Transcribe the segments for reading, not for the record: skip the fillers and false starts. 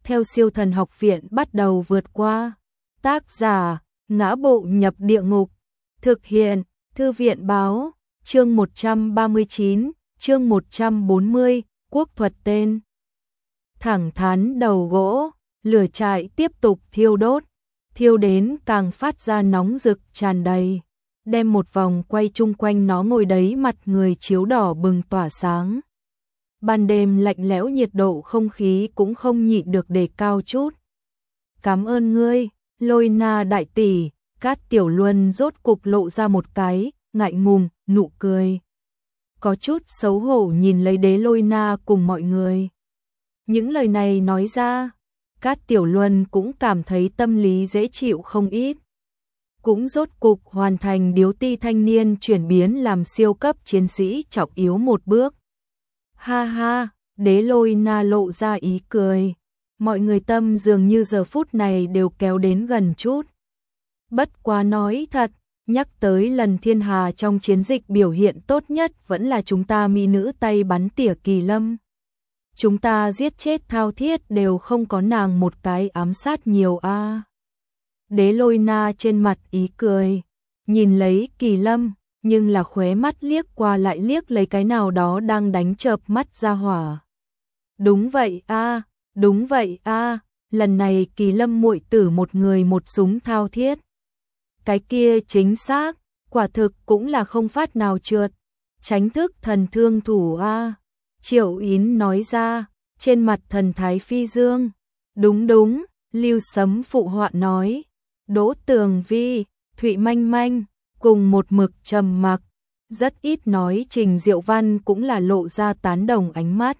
theo Siêu Thần Học Viện bắt đầu vượt qua. Tác giả: Ngã Bộ Nhập Địa Ngục. Thực hiện: Thư viện báo. Chương 139, chương 140, quốc thuật tên. Thẳng thắn đầu gỗ, lửa trại tiếp tục thiêu đốt, thiêu đến càng phát ra nóng rực tràn đầy, đem một vòng quay chung quanh nó ngồi đấy mặt người chiếu đỏ bừng tỏa sáng. Ban đêm lạnh lẽo, nhiệt độ không khí cũng không nhịn được đề cao chút. Cảm ơn ngươi, Lôi Na đại tỷ. Cát Tiểu Luân rốt cục lộ ra một cái ngại ngùng nụ cười, có chút xấu hổ nhìn lấy Đế Lôi Na cùng mọi người. Những lời này nói ra, Cát Tiểu Luân cũng cảm thấy tâm lý dễ chịu không ít. Cũng rốt cục hoàn thành điếu ti thanh niên chuyển biến làm siêu cấp chiến sĩ trọng yếu một bước. Ha ha, Đế Lôi Na lộ ra ý cười. Mọi người tâm dường như giờ phút này đều kéo đến gần chút. Bất quá nói thật, nhắc tới lần Thiên Hà trong chiến dịch biểu hiện tốt nhất vẫn là chúng ta mỹ nữ tay bắn tỉa Kỳ Lâm. Chúng ta giết chết Thao Thiết đều không có nàng một cái ám sát nhiều a. Đế Lôi Na trên mặt ý cười, nhìn lấy Kỳ Lâm, nhưng là khóe mắt liếc qua lại liếc lấy cái nào đó đang đánh chợp mắt ra hỏa. Đúng vậy a, đúng vậy a, lần này Kỳ Lâm muội tử một người một súng Thao Thiết. Cái kia chính xác, quả thực cũng là không phát nào trượt. Tránh thức thần thương thủ a. Triệu Yến nói ra, trên mặt thần thái phi dương. Đúng đúng, Lưu Sấm phụ họa nói. Đỗ Tường Vi, Thụy Manh Manh cùng một mực trầm mặc, rất ít nói. Trình Diệu Văn cũng là lộ ra tán đồng ánh mắt.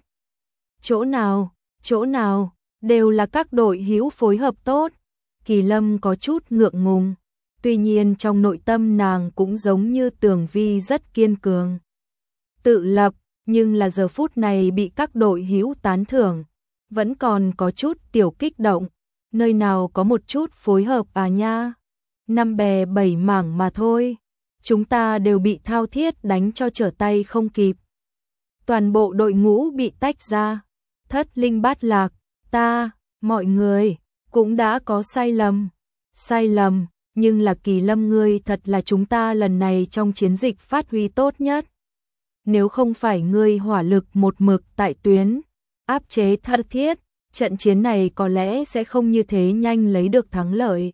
Chỗ nào, đều là các đội hữu phối hợp tốt. Kỳ Lâm có chút ngượng ngùng, tuy nhiên trong nội tâm nàng cũng giống như Tường Vi rất kiên cường, tự lập, nhưng là giờ phút này bị các đội hữu tán thưởng, vẫn còn có chút tiểu kích động. Nơi nào có một chút phối hợp à nha, 5 bè 7 mảng mà thôi, chúng ta đều bị Thao Thiết đánh cho trở tay không kịp. Toàn bộ đội ngũ bị tách ra, thất linh bát lạc, mọi người cũng đã có sai lầm, nhưng là Kỳ Lâm ngươi thật là chúng ta lần này trong chiến dịch phát huy tốt nhất. Nếu không phải ngươi hỏa lực một mực tại tuyến, áp chế Thao Thiết, trận chiến này có lẽ sẽ không như thế nhanh lấy được thắng lợi.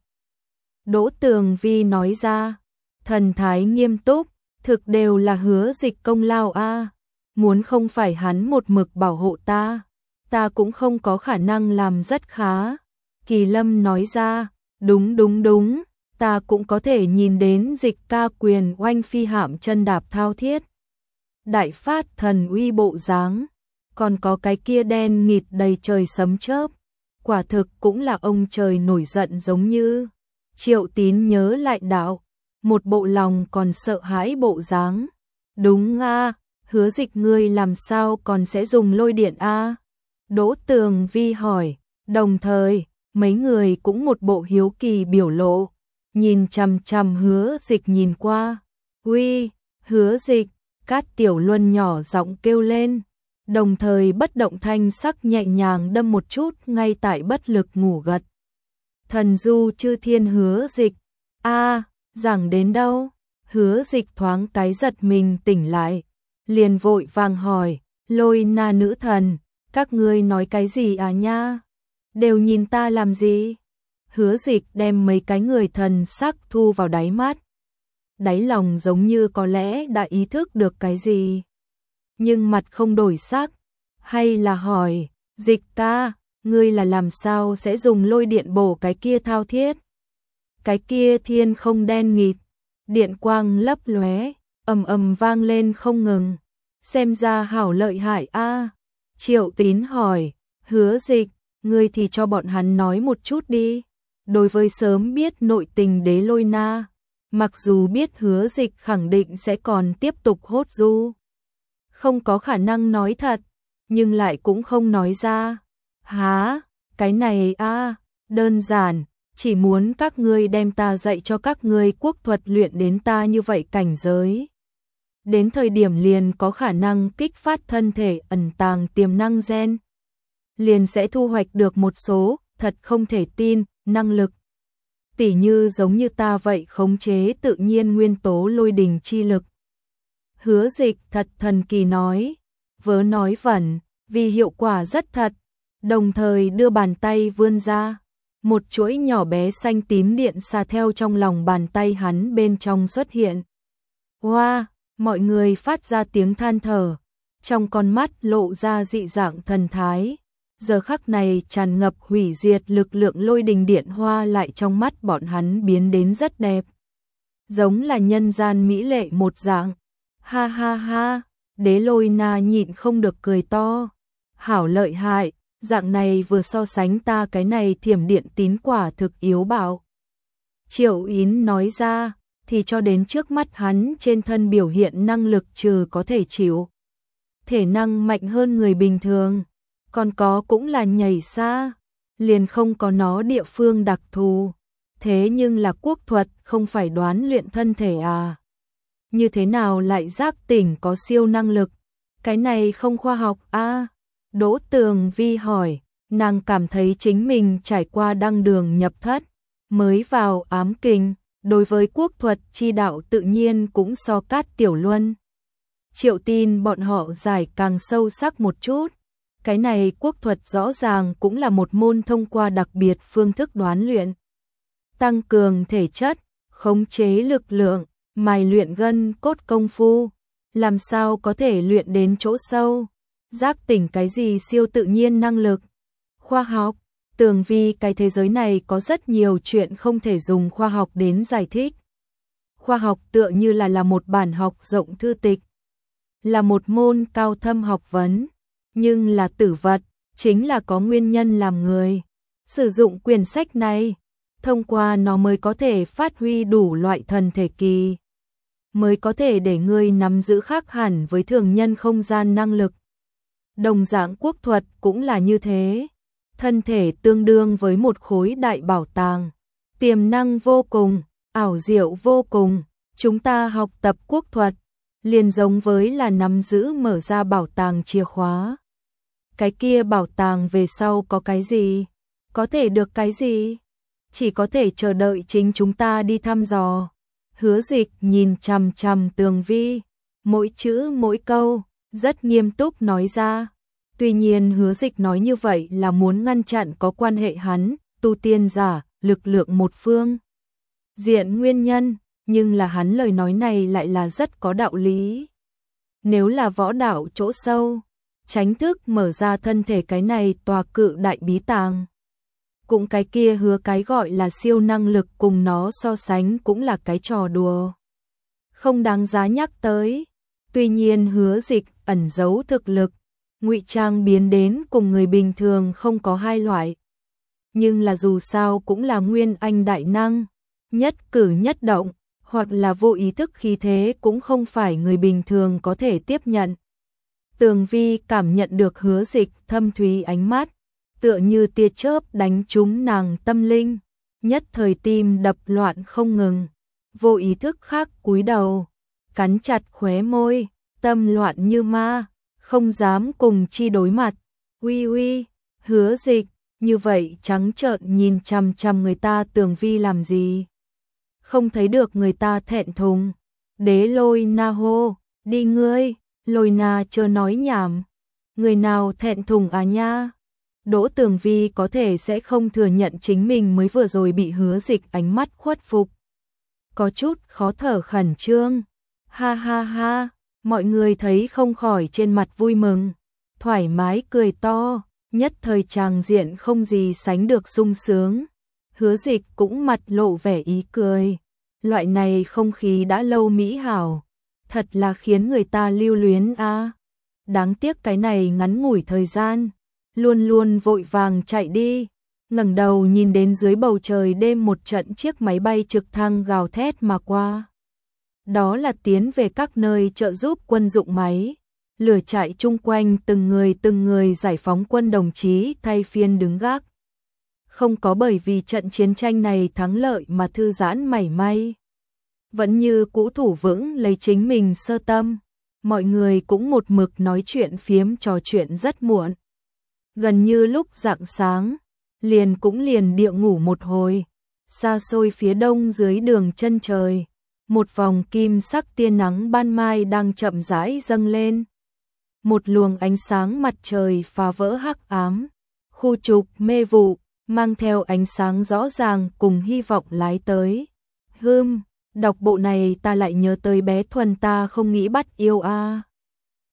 Đỗ Tường Vi nói ra, thần thái nghiêm túc, thực đều là Hứa Dịch công lao a. Muốn không phải hắn một mực bảo hộ ta cũng không có khả năng làm rất khá. Kỳ Lâm nói ra, đúng, ta cũng có thể nhìn đến Dịch ca quyền oanh phi hạm chân đạp Thao Thiết, đại phát thần uy bộ dáng, còn có cái kia đen nghịt đầy trời sấm chớp, quả thực cũng là ông trời nổi giận giống như. Triệu Tín nhớ lại đạo, một bộ lòng còn sợ hãi bộ dáng. Đúng a, Hứa Dịch ngươi làm sao còn sẽ dùng lôi điện a? Đỗ Tường Vi hỏi, đồng thời mấy người cũng một bộ hiếu kỳ biểu lộ, nhìn chằm chằm Hứa Dịch nhìn qua. Uy, Hứa Dịch, Cát Tiểu Luân nhỏ giọng kêu lên, đồng thời bất động thanh sắc nhẹ nhàng đâm một chút ngay tại bất lực ngủ gật. Thần du chư thiên Hứa Dịch, giảng đến đâu? Hứa Dịch thoáng cái giật mình tỉnh lại, liền vội vàng hỏi, Lôi Na nữ thần, các ngươi nói cái gì à nha? Đều nhìn ta làm gì? Hứa Dịch đem mấy cái người thần sắc thu vào đáy mắt, đáy lòng giống như có lẽ đã ý thức được cái gì, nhưng mặt không đổi sắc, hay là hỏi, Dịch ca, ngươi là làm sao sẽ dùng lôi điện bổ cái kia Thao Thiết? Cái kia thiên không đen nghịt, điện quang lấp lóe, ầm ầm vang lên không ngừng, xem ra hảo lợi hại a. Triệu Tín hỏi, Hứa Dịch, ngươi thì cho bọn hắn nói một chút đi. Đối với sớm biết nội tình Đế Lôi Na, mặc dù biết Hứa Dịch khẳng định sẽ còn tiếp tục hốt du, không có khả năng nói thật, nhưng lại cũng không nói ra. Hả, cái này đơn giản, chỉ muốn các ngươi đem ta dạy cho các ngươi quốc thuật luyện đến ta như vậy cảnh giới. Đến thời điểm liền có khả năng kích phát thân thể ẩn tàng tiềm năng gen. liền sẽ thu hoạch được một số, thật không thể tin, năng lực. Tỉ như giống như ta vậy khống chế tự nhiên nguyên tố lôi đình chi lực. Hứa Dịch thật thần kỳ nói, vớ nói vẩn, vì hiệu quả rất thật, đồng thời đưa bàn tay vươn ra. Một chuỗi nhỏ bé xanh tím điện xà theo trong lòng bàn tay hắn bên trong xuất hiện. Wow, mọi người phát ra tiếng than thở, trong con mắt lộ ra dị dạng thần thái. Giờ khắc này tràn ngập hủy diệt lực lượng lôi đình điện hoa lại trong mắt bọn hắn biến đến rất đẹp. Giống là nhân gian mỹ lệ một dạng. Ha ha ha, Đế Lôi Na nhịn không được cười to. Hảo lợi hại, dạng này vừa so sánh ta cái này thiểm điện tín quả thực yếu bạo. Triệu Yến nói ra, thì cho đến trước mắt hắn trên thân biểu hiện năng lực trừ có thể chịu. Thể năng mạnh hơn người bình thường, còn có cũng là nhảy xa, liền không có nó địa phương đặc thù. Thế nhưng là quốc thuật không phải đoán luyện thân thể à? Như thế nào lại giác tỉnh có siêu năng lực? Cái này không khoa học a? Đỗ Tường Vi hỏi, nàng cảm thấy chính mình trải qua đăng đường nhập thất, mới vào ám kình, đối với quốc thuật chi đạo tự nhiên cũng so Cát Tiểu Luân. Triệu Tin bọn họ giải càng sâu sắc một chút. Cái này quốc thuật rõ ràng cũng là một môn thông qua đặc biệt phương thức đoán luyện. Tăng cường thể chất, khống chế lực lượng, mài luyện gân cốt công phu, làm sao có thể luyện đến chỗ sâu, giác tỉnh cái gì siêu tự nhiên năng lực. Khoa học, Tường Vi cái thế giới này có rất nhiều chuyện không thể dùng khoa học đến giải thích. Khoa học tựa như là một bản học rộng thư tịch, là một môn cao thâm học vấn, nhưng là tử vật, chính là có nguyên nhân làm người. Sử dụng quyển sách này, thông qua nó mới có thể phát huy đủ loại thần thể kỳ, mới có thể để ngươi nắm giữ khác hẳn với thường nhân không gian năng lực. Đồng dạng quốc thuật cũng là như thế, thân thể tương đương với một khối đại bảo tàng, tiềm năng vô cùng, ảo diệu vô cùng. Chúng ta học tập quốc thuật, liền giống với là nắm giữ mở ra bảo tàng chìa khóa. Cái kia bảo tàng về sau có cái gì? Có thể được cái gì? Chỉ có thể chờ đợi chính chúng ta đi thăm dò. Hứa Dịch nhìn chằm chằm Tường Vi, mỗi chữ mỗi câu, rất nghiêm túc nói ra. Tuy nhiên Hứa Dịch nói như vậy là muốn ngăn chặn có quan hệ hắn, tu tiên giả, lực lượng một phương diện nguyên nhân, nhưng là hắn lời nói này lại là rất có đạo lý. Nếu là võ đạo chỗ sâu, tránh thức mở ra thân thể cái này tòa cự đại bí tàng, cũng cái kia hứa cái gọi là siêu năng lực cùng nó so sánh cũng là cái trò đùa, không đáng giá nhắc tới. Tuy nhiên Hứa Dịch ẩn giấu thực lực, ngụy trang biến đến cùng người bình thường không có hai loại. Nhưng là dù sao cũng là nguyên anh đại năng, nhất cử nhất động, hoặc là vô ý thức khí thế cũng không phải người bình thường có thể tiếp nhận. Tường Vi cảm nhận được Hứa Dịch thâm thúy ánh mắt, tựa như tia chớp đánh trúng nàng tâm linh, nhất thời tim đập loạn không ngừng, vô ý thức khác cúi đầu, cắn chặt khóe môi, tâm loạn như ma, không dám cùng chi đối mặt. Uy uy, Hứa Dịch, như vậy trắng trợn nhìn chằm chằm người ta Tường Vi làm gì? Không thấy được người ta thẹn thùng. Đế Lôi Na hô, đi ngươi. Lôi Na chớ nói nhảm. Người nào thẹn thùng à nha? Đỗ Tường Vi có thể sẽ không thừa nhận chính mình mới vừa rồi bị Hứa Dịch ánh mắt khuất phục. Có chút khó thở khẩn trương. Ha ha ha, mọi người thấy không khỏi trên mặt vui mừng, thoải mái cười to, nhất thời tràng diện không gì sánh được sung sướng. Hứa Dịch cũng mặt lộ vẻ ý cười. Loại này không khí đã lâu mỹ hảo, thật là khiến người ta lưu luyến a. Đáng tiếc cái này ngắn ngủi thời gian, luôn luôn vội vàng chạy đi. Ngẩng đầu nhìn đến dưới bầu trời đêm một trận chiếc máy bay trực thăng gào thét mà qua. Đó là tiến về các nơi trợ giúp quân dụng máy, lửa chạy chung quanh từng người giải phóng quân đồng chí thay phiên đứng gác. Không có bởi vì trận chiến tranh này thắng lợi mà thư giãn mảy may. Vẫn như cũ thủ vững lấy chính mình sơ tâm. Mọi người cũng một mực nói chuyện phiếm trò chuyện rất muộn. Gần như lúc rạng sáng, liền cũng liền địa ngủ một hồi. Xa xôi phía đông dưới đường chân trời, một vòng kim sắc tia nắng ban mai đang chậm rãi dâng lên. Một luồng ánh sáng mặt trời phá vỡ hắc ám, khu trục mê vụ, mang theo ánh sáng rõ ràng cùng hy vọng lái tới. Đọc bộ này ta lại nhớ tới bé Thuần ta không nghĩ bắt yêu a.